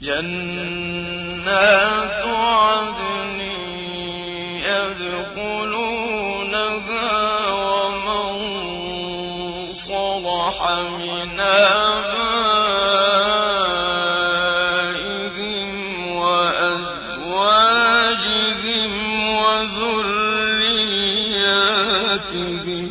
جنات عدن يدخلونها ومن صلح من آبائهم وأزواجهم وذرياتهم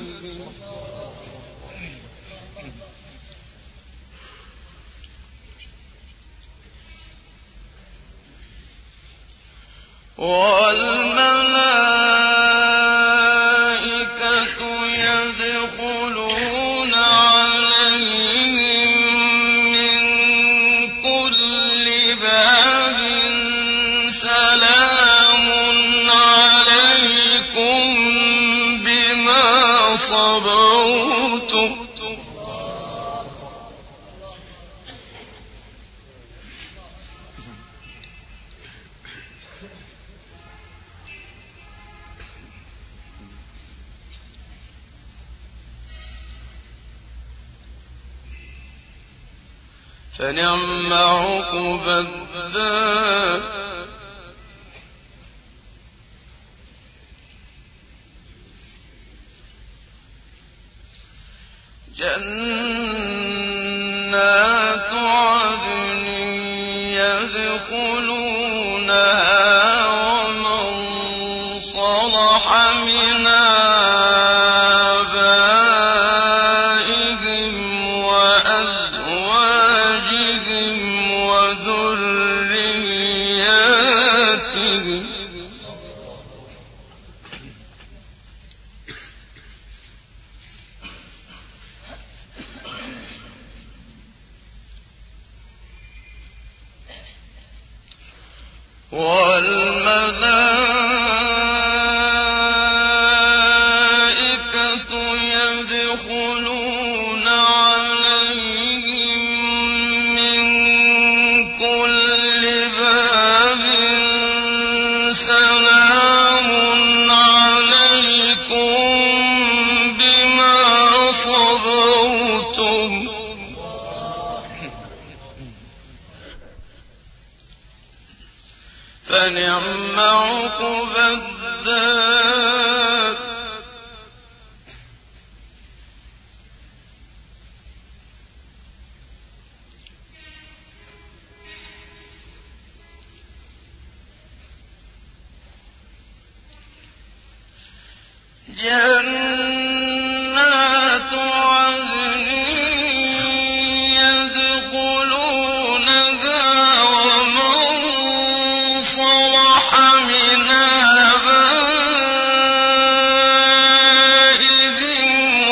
والملائكة يدخلون عليهم من كل باب سلام عليكم بما صبرتم فنعم عقبى الدار جنات عدن يدخلونها ومن صلح من آبائهم وأزواجهم وذرياتهم والملائكة يدخلون عليهم من كل باب سلام عليكم بما صبرتم فنعم عقبى الدار جنات عدن يدخلونها ومن صلح من آبائهم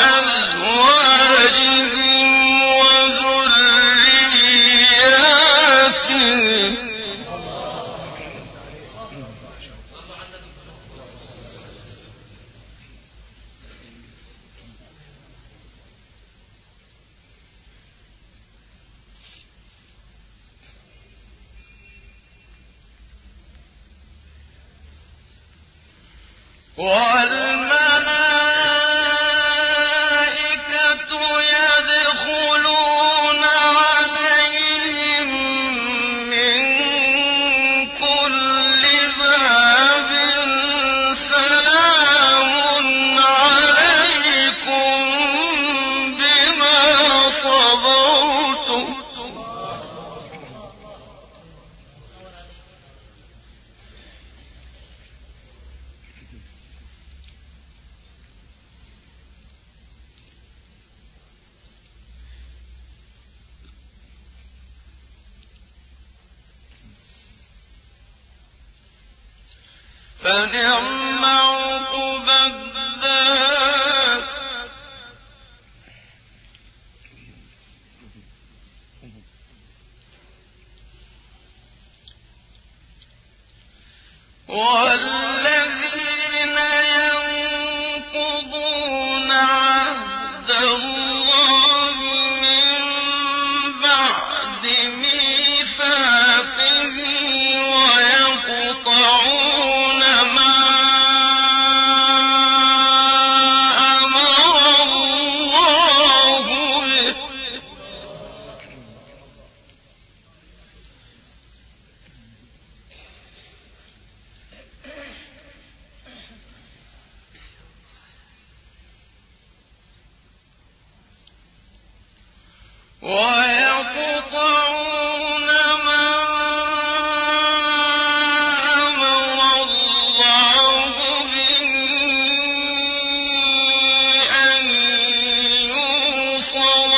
وأزواجهم وذرياتهم والملائكة يدخلون عليهم من كل باب سلام عليكم بما صبرتم فنعم عقبى الدار والذين ينقضون عهد الله من بعد ميثاقه ويقطعون ما ويقطعون ما أمر الله به أن يوصل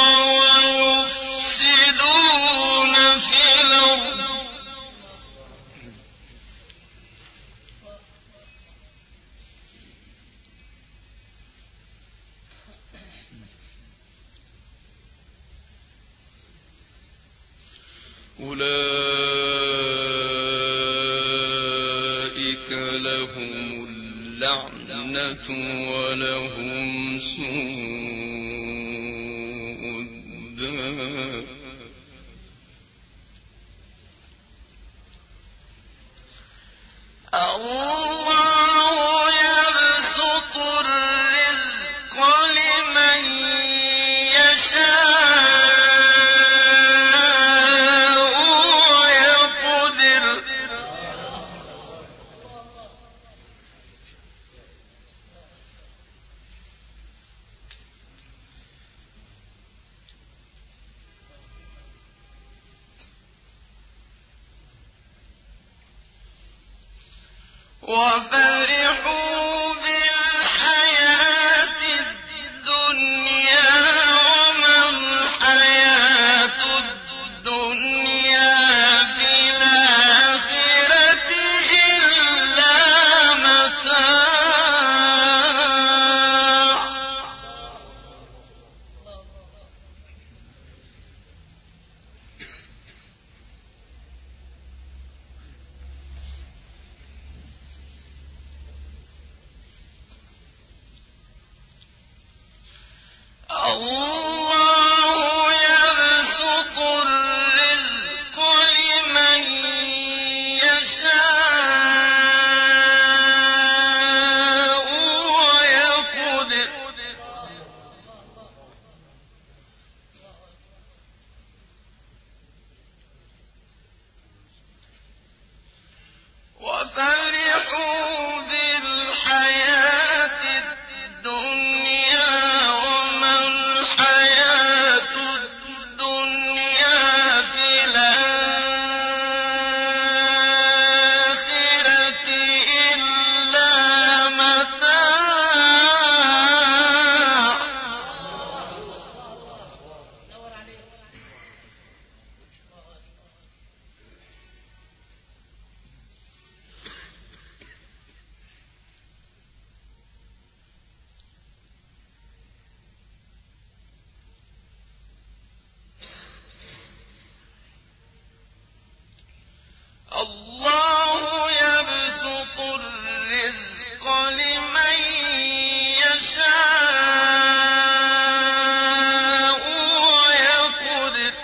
ويفسدون في الأرض أولئك لهم اللعنة ولهم سوء الدار الله يبسط الرزق لمن يشاء ويقدر وفرحوا بالحياة الدنيا وما الحياة الدنيا في الآخرة إلا متاع الله يبسط الرزق لمن يشاء ويقدر وفرحوا بالحياة الدنيا وما الحياة الدنيا في الآخرة إلا متاع الله يبسط الرزق لمن يشاء ويقدر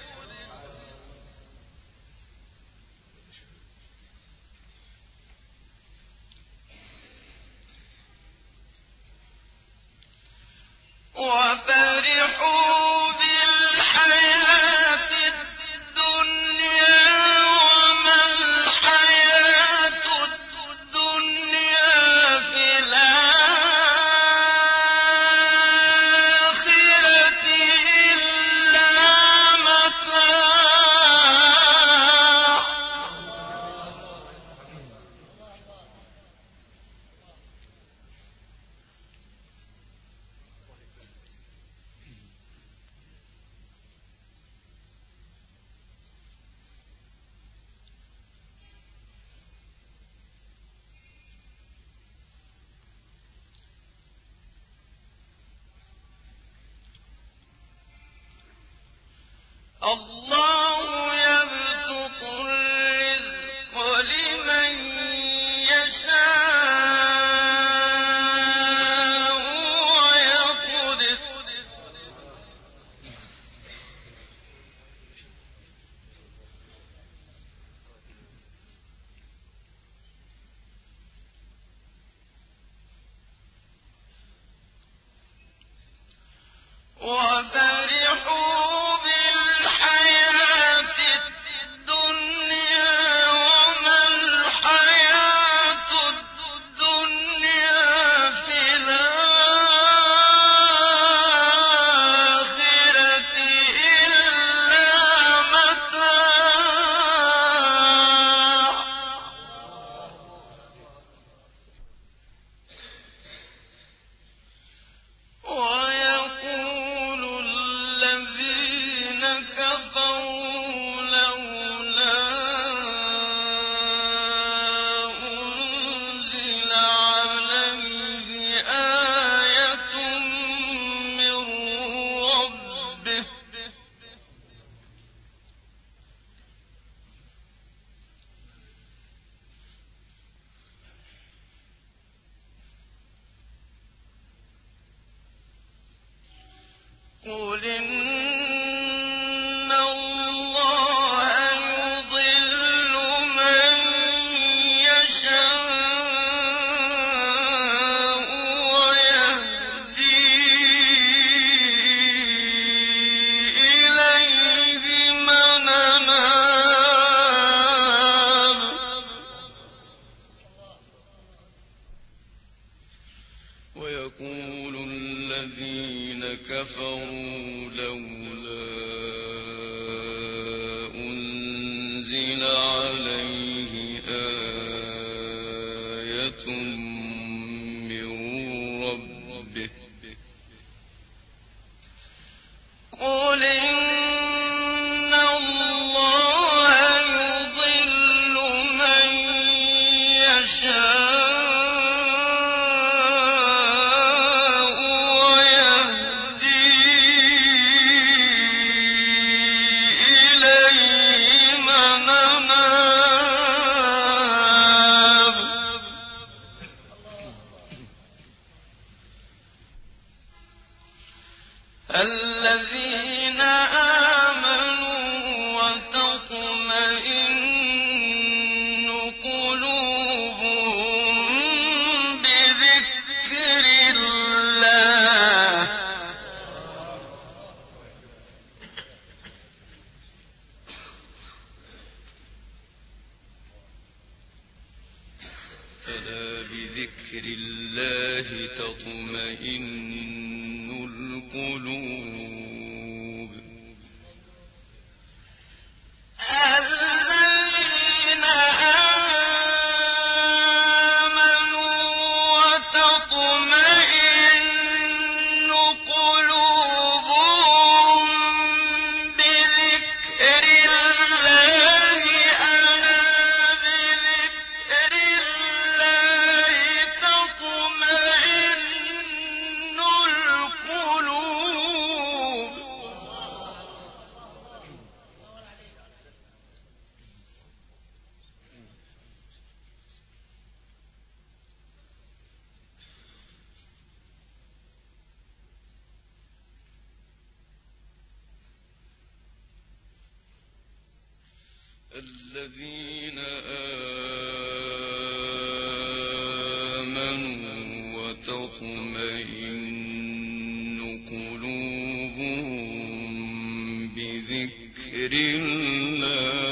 وفرحوا بالحياة الدنيا وما الحياة الدنيا في الآخرة إلا متاع الله يبسط الرزق لمن يشاء ويقدر وفرحوا بالحياة قُلْ إِنَّ اللَّهَ يُضِلُّ مَن يَشَاءُ وَيَهْدِي إِلَيْهِ مَنْ أَنَابَ وَيَقُولُ الَّذِينَ كَفَرُوا لَوْلَا أُنزِلَ عَلَيْهِ آيَةٌ مِّن رَّبِّهِ قُلْ إِنَّ اللَّهَ يُضِلُّ مَن يَشَاءُ وَيَهْدِي إِلَيْهِ مَنْ أَنَابَ الَّذِينَ آمَنُوا وَتَطْمَئِنُّ قُلُوبُهُم بِذِكْرِ اللَّهِ أَلَا بِذِكْرِ اللَّهِ تَطْمَئِنُّ الْقُلُوبُ الَّذِينَ آمَنُوا وَتَطْمَئِنُّ قُلُوبُهُم بِذِكْرِ اللَّهِ أَلَا بِذِكْرِ اللَّهِ تَطْمَئِنُّ الْقُلُوبُ الَّذِينَ آمَنُوا وَتَطْمَئِنُّ قُلُوبُهُم بِذِكْرِ اللَّهِ